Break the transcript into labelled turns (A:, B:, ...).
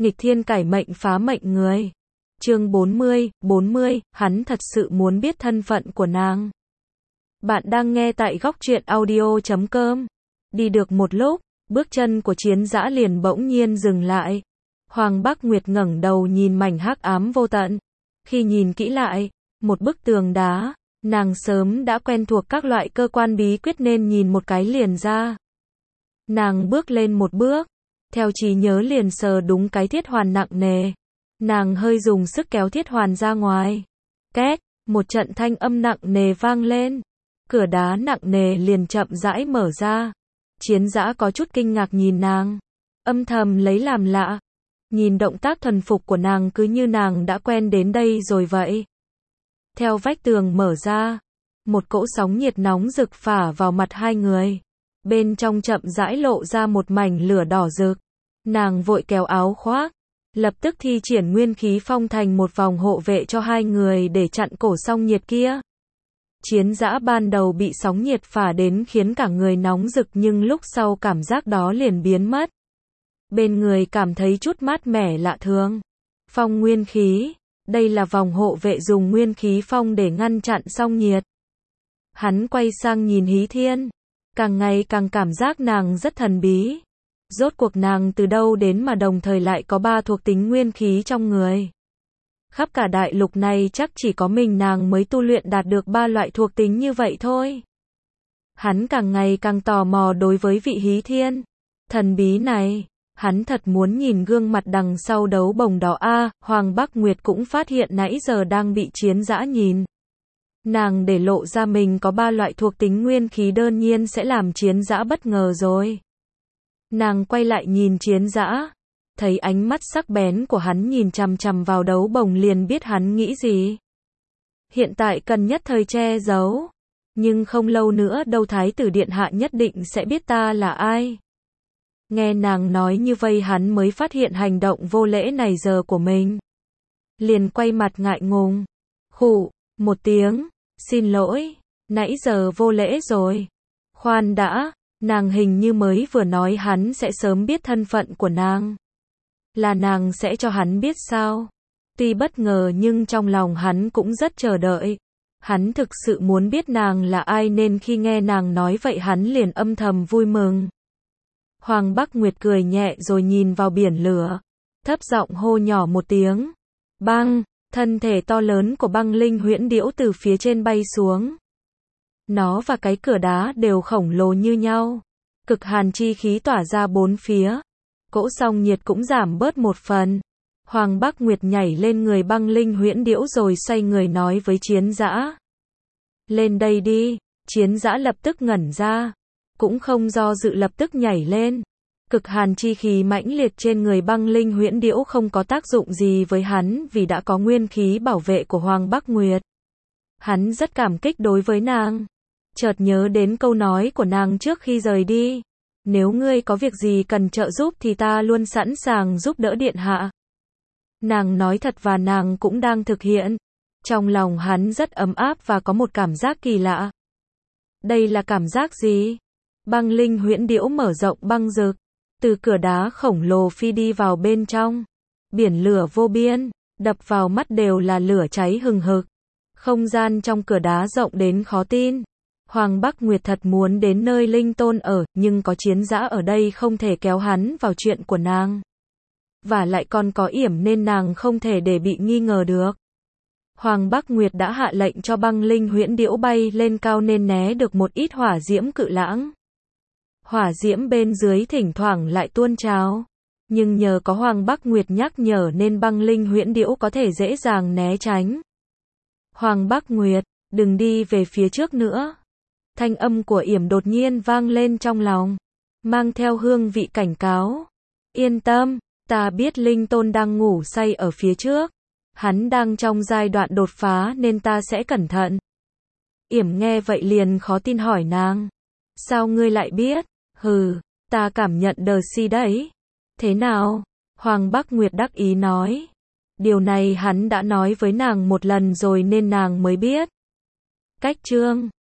A: nghịch thiên cải mệnh phá mệnh người. Chương 40, hắn thật sự muốn biết thân phận của nàng. Bạn đang nghe tại góc truyện audio.com. Đi được một lúc, bước chân của Chiến Dã liền bỗng nhiên dừng lại. Hoàng Bắc Nguyệt ngẩng đầu nhìn mảnh hắc ám vô tận. Khi nhìn kỹ lại, một bức tường đá, nàng sớm đã quen thuộc các loại cơ quan bí quyết nên nhìn một cái liền ra. Nàng bước lên một bước, theo trí nhớ liền sờ đúng cái thiết hoàn nặng nề. Nàng hơi dùng sức kéo thiết hoàn ra ngoài. Két, một trận thanh âm nặng nề vang lên. Cửa đá nặng nề liền chậm rãi mở ra. Chiến Dã có chút kinh ngạc nhìn nàng, âm thầm lấy làm lạ. Nhìn động tác thuần phục của nàng cứ như nàng đã quen đến đây rồi vậy. Theo vách tường mở ra, một cỗ sóng nhiệt nóng rực phả vào mặt hai người. Bên trong chậm rãi lộ ra một mảnh lửa đỏ rực. Nàng vội kéo áo khoác, lập tức thi triển nguyên khí phong thành một vòng hộ vệ cho hai người để chặn cổ sóng nhiệt kia. Chiến Dã ban đầu bị sóng nhiệt phả đến khiến cả người nóng rực nhưng lúc sau cảm giác đó liền biến mất. Bên người cảm thấy chút mát mẻ lạ thường. Phong nguyên khí, đây là vòng hộ vệ dùng nguyên khí phong để ngăn chặn sóng nhiệt. Hắn quay sang nhìn Hí Thiên, càng ngày càng cảm giác nàng rất thần bí. Rốt cuộc nàng từ đâu đến mà đồng thời lại có 3 thuộc tính nguyên khí trong người. Khắp cả đại lục này chắc chỉ có mình nàng mới tu luyện đạt được 3 loại thuộc tính như vậy thôi. Hắn càng ngày càng tò mò đối với vị Hí Thiên thần bí này. Hắn thật muốn nhìn gương mặt đằng sau đấu bồng đó a. Hoàng Bắc Nguyệt cũng phát hiện nãy giờ đang bị Chiến Dã nhìn. Nàng để lộ ra mình có 3 loại thuộc tính nguyên khí đơn nhiên sẽ làm Chiến Dã bất ngờ rồi. Nàng quay lại nhìn Chiến Dã, thấy ánh mắt sắc bén của hắn nhìn chằm chằm vào đấu bồng liền biết hắn nghĩ gì. Hiện tại cần nhất thời che giấu, nhưng không lâu nữa đâu Thái tử điện hạ nhất định sẽ biết ta là ai. Nghe nàng nói như vậy hắn mới phát hiện hành động vô lễ này giờ của mình. Liền quay mặt ngại ngùng, khụ một tiếng, xin lỗi, nãy giờ vô lễ rồi. Khoan đã, nàng hình như mới vừa nói hắn sẽ sớm biết thân phận của nàng. Là nàng sẽ cho hắn biết sao? Tuy bất ngờ nhưng trong lòng hắn cũng rất chờ đợi. Hắn thực sự muốn biết nàng là ai nên khi nghe nàng nói vậy hắn liền âm thầm vui mừng. Hoàng Bắc Nguyệt cười nhẹ rồi nhìn vào biển lửa, thấp giọng hô nhỏ một tiếng. Băng, thân thể to lớn của băng linh huyễn điểu từ phía trên bay xuống. Nó và cái cửa đá đều khổng lồ như nhau. Cực hàn chi khí tỏa ra bốn phía. Cỗ sóng nhiệt cũng giảm bớt một phần. Hoàng Bắc Nguyệt nhảy lên người băng linh huyễn điểu rồi xoay người nói với Chiến Dã. Lên đây đi. Chiến Dã lập tức ngẩn ra. Cũng không do dự lập tức nhảy lên. Cực hàn chi khí mãnh liệt trên người băng linh huyễn điểu không có tác dụng gì với hắn vì đã có nguyên khí bảo vệ của Hoàng Bắc Nguyệt. Hắn rất cảm kích đối với nàng. Chợt nhớ đến câu nói của nàng trước khi rời đi. Nếu ngươi có việc gì cần trợ giúp thì ta luôn sẵn sàng giúp đỡ điện hạ. Nàng nói thật và nàng cũng đang thực hiện. Trong lòng hắn rất ấm áp và có một cảm giác kỳ lạ. Đây là cảm giác gì? Băng linh huyễn điểu mở rộng băng rực. Từ cửa đá khổng lồ phi đi vào bên trong. Biển lửa vô biên, đập vào mắt đều là lửa cháy hừng hực. Không gian trong cửa đá rộng đến khó tin. Hoàng Bắc Nguyệt thật muốn đến nơi Linh Tôn ở, nhưng có Chiến Dã ở đây không thể kéo hắn vào chuyện của nàng. Và lại còn có yểm nên nàng không thể để bị nghi ngờ được. Hoàng Bắc Nguyệt đã hạ lệnh cho băng linh huyễn điểu bay lên cao nên né được một ít hỏa diễm cự lãng. Hỏa diễm bên dưới thỉnh thoảng lại tuôn trào. Nhưng nhờ có Hoàng Bắc Nguyệt nhắc nhở nên băng linh huyễn điểu có thể dễ dàng né tránh. Hoàng Bắc Nguyệt, đừng đi về phía trước nữa. Thanh âm của yểm đột nhiên vang lên trong lòng, mang theo hương vị cảnh cáo. Yên tâm, ta biết Linh Tôn đang ngủ say ở phía trước. Hắn đang trong giai đoạn đột phá nên ta sẽ cẩn thận. Yểm nghe vậy liền khó tin hỏi nàng. Sao ngươi lại biết? Hừ, ta cảm nhận đờ si đấy. Thế nào? Hoàng Bắc Nguyệt đắc ý nói. Điều này hắn đã nói với nàng một lần rồi nên nàng mới biết. Cách chương